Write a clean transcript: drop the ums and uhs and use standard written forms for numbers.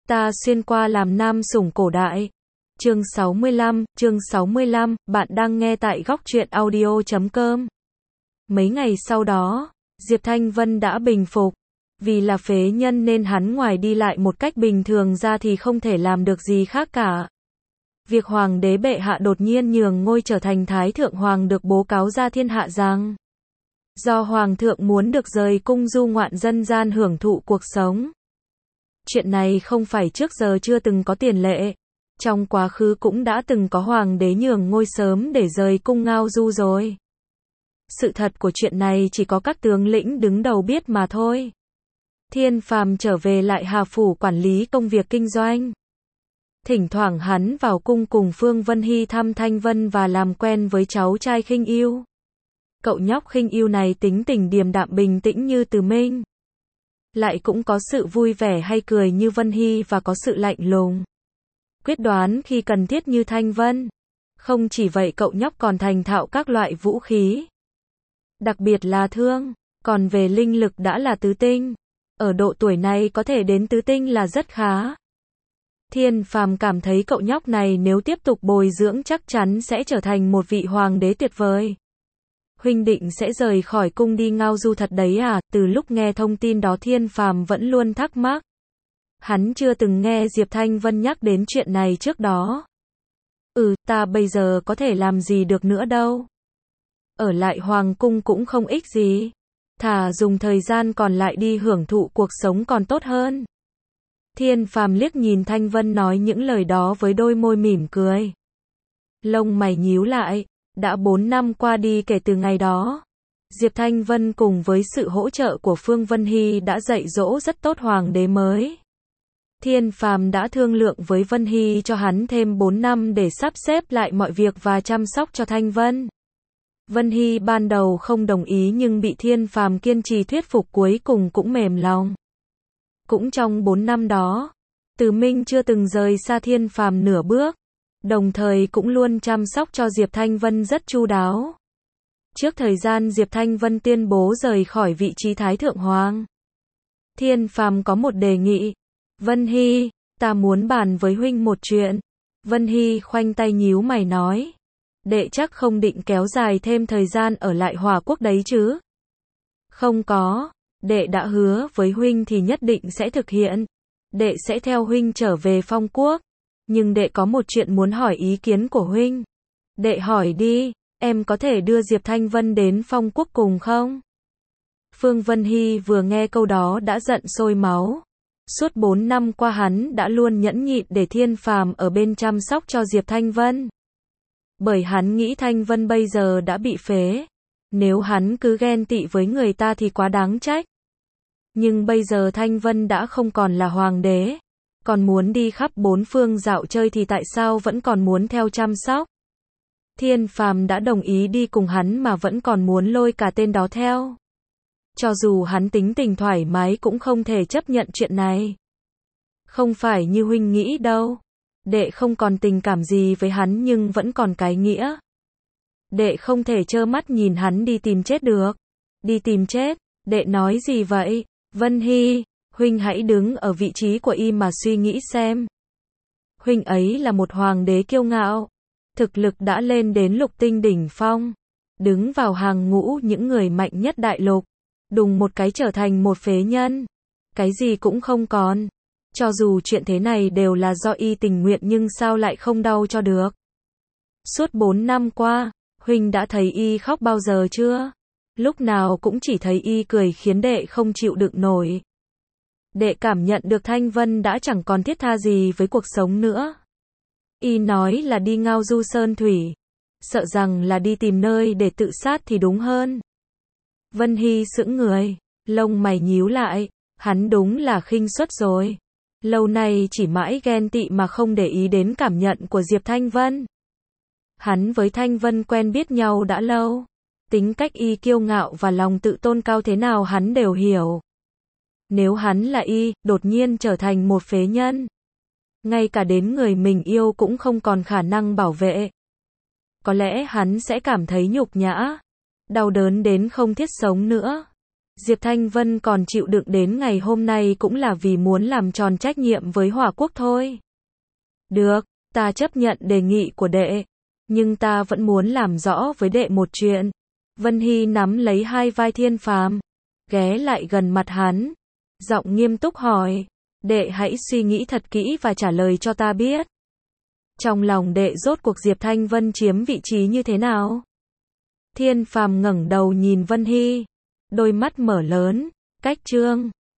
Ta xuyên qua làm nam sủng cổ đại. Chương 65, bạn đang nghe tại Góc Truyện Audio.com. Mấy ngày sau đó, Diệp Thanh Vân đã bình phục. Vì là phế nhân nên hắn ngoài đi lại một cách bình thường ra thì không thể làm được gì khác cả. Việc hoàng đế bệ hạ đột nhiên nhường ngôi trở thành thái thượng hoàng được bố cáo ra thiên hạ rằng do hoàng thượng muốn được rời cung du ngoạn dân gian hưởng thụ cuộc sống. Chuyện này không phải trước giờ chưa từng có tiền lệ. Trong quá khứ cũng đã từng có hoàng đế nhường ngôi sớm để rời cung ngao du rồi. Sự thật của chuyện này chỉ có các tướng lĩnh đứng đầu biết mà thôi. Thiên Phàm trở về lại Hà Phủ quản lý công việc kinh doanh. Thỉnh thoảng hắn vào cung cùng Phương Vân Hy thăm Thanh Vân và làm quen với cháu trai Khinh Yêu. Cậu nhóc Khinh Yêu này tính tình điềm đạm bình tĩnh như Từ Minh. Lại cũng có sự vui vẻ hay cười như Vân Hy và có sự lạnh lùng, quyết đoán khi cần thiết như Thanh Vân. Không chỉ vậy cậu nhóc còn thành thạo các loại vũ khí. Đặc biệt là thương, còn về linh lực đã là tứ tinh. Ở độ tuổi này có thể đến tứ tinh là rất khá. Thiên Phàm cảm thấy cậu nhóc này nếu tiếp tục bồi dưỡng chắc chắn sẽ trở thành một vị hoàng đế tuyệt vời. Huynh định sẽ rời khỏi cung đi ngao du thật đấy à? Từ lúc nghe thông tin đó Thiên Phàm vẫn luôn thắc mắc. Hắn chưa từng nghe Diệp Thanh Vân nhắc đến chuyện này trước đó. Ta bây giờ có thể làm gì được nữa đâu. Ở lại hoàng cung cũng không ích gì. Thà dùng thời gian còn lại đi hưởng thụ cuộc sống còn tốt hơn. Thiên Phàm liếc nhìn Thanh Vân nói những lời đó với đôi môi mỉm cười. Lông mày nhíu lại. Đã 4 năm qua đi kể từ ngày đó. Diệp Thanh Vân cùng với sự hỗ trợ của Phương Vân Hy đã dạy dỗ rất tốt hoàng đế mới. Thiên Phàm đã thương lượng với Vân Hy cho hắn thêm 4 năm để sắp xếp lại mọi việc và chăm sóc cho Thanh Vân. Vân Hy ban đầu không đồng ý nhưng bị Thiên Phàm kiên trì thuyết phục cuối cùng cũng mềm lòng. Cũng trong 4 năm đó, Từ Minh chưa từng rời xa Thiên Phàm nửa bước. Đồng thời cũng luôn chăm sóc cho Diệp Thanh Vân rất chu đáo. Trước thời gian Diệp Thanh Vân tuyên bố rời khỏi vị trí Thái Thượng Hoàng, Thiên Phàm có một đề nghị. Vân Hy, ta muốn bàn với huynh một chuyện. Vân Hy khoanh tay nhíu mày nói. Đệ chắc không định kéo dài thêm thời gian ở lại Hòa Quốc đấy chứ? Không có, đệ đã hứa với huynh thì nhất định sẽ thực hiện. Đệ sẽ theo huynh trở về Phong Quốc. Nhưng đệ có một chuyện muốn hỏi ý kiến của huynh. Đệ hỏi đi, em có thể đưa Diệp Thanh Vân đến Phong Quốc cùng không? Phương Vân Hy vừa nghe câu đó đã giận sôi máu. Suốt 4 năm qua hắn đã luôn nhẫn nhịn để Thiên Phàm ở bên chăm sóc cho Diệp Thanh Vân. Bởi hắn nghĩ Thanh Vân bây giờ đã bị phế. Nếu hắn cứ ghen tị với người ta thì quá đáng trách. Nhưng bây giờ Thanh Vân đã không còn là hoàng đế. Còn muốn đi khắp bốn phương dạo chơi thì tại sao vẫn còn muốn theo chăm sóc? Thiên Phàm đã đồng ý đi cùng hắn mà vẫn còn muốn lôi cả tên đó theo. Cho dù hắn tính tình thoải mái cũng không thể chấp nhận chuyện này. Không phải như huynh nghĩ đâu. Đệ không còn tình cảm gì với hắn nhưng vẫn còn cái nghĩa. Đệ không thể trơ mắt nhìn hắn đi tìm chết được. Đi tìm chết? Đệ nói gì vậy? Vân Hy, huynh hãy đứng ở vị trí của y mà suy nghĩ xem. Huynh ấy là một hoàng đế kiêu ngạo. Thực lực đã lên đến lục tinh đỉnh phong. Đứng vào hàng ngũ những người mạnh nhất đại lục. Đùng một cái trở thành một phế nhân. Cái gì cũng không còn. Cho dù chuyện thế này đều là do y tình nguyện nhưng sao lại không đau cho được. Suốt 4 năm qua, huynh đã thấy y khóc bao giờ chưa? Lúc nào cũng chỉ thấy y cười khiến đệ không chịu đựng nổi. Đệ cảm nhận được Thanh Vân đã chẳng còn thiết tha gì với cuộc sống nữa. Y nói là đi ngao du sơn thủy. Sợ rằng là đi tìm nơi để tự sát thì đúng hơn. Vân Hy sững người, lông mày nhíu lại. Hắn đúng là khinh suất rồi. Lâu nay chỉ mãi ghen tị mà không để ý đến cảm nhận của Diệp Thanh Vân. Hắn với Thanh Vân quen biết nhau đã lâu. Tính cách y kiêu ngạo và lòng tự tôn cao thế nào hắn đều hiểu. Nếu hắn là y, đột nhiên trở thành một phế nhân. Ngay cả đến người mình yêu cũng không còn khả năng bảo vệ. Có lẽ hắn sẽ cảm thấy nhục nhã. Đau đớn đến không thiết sống nữa. Diệp Thanh Vân còn chịu đựng đến ngày hôm nay cũng là vì muốn làm tròn trách nhiệm với Hỏa Quốc thôi. Được, ta chấp nhận đề nghị của đệ, nhưng ta vẫn muốn làm rõ với đệ một chuyện. Vân Hy nắm lấy hai vai Thiên Phàm, ghé lại gần mặt hắn, giọng nghiêm túc hỏi, đệ hãy suy nghĩ thật kỹ và trả lời cho ta biết. Trong lòng đệ rốt cuộc Diệp Thanh Vân chiếm vị trí như thế nào? Thiên Phàm ngẩng đầu nhìn Vân Hy, đôi mắt mở lớn, cách trương.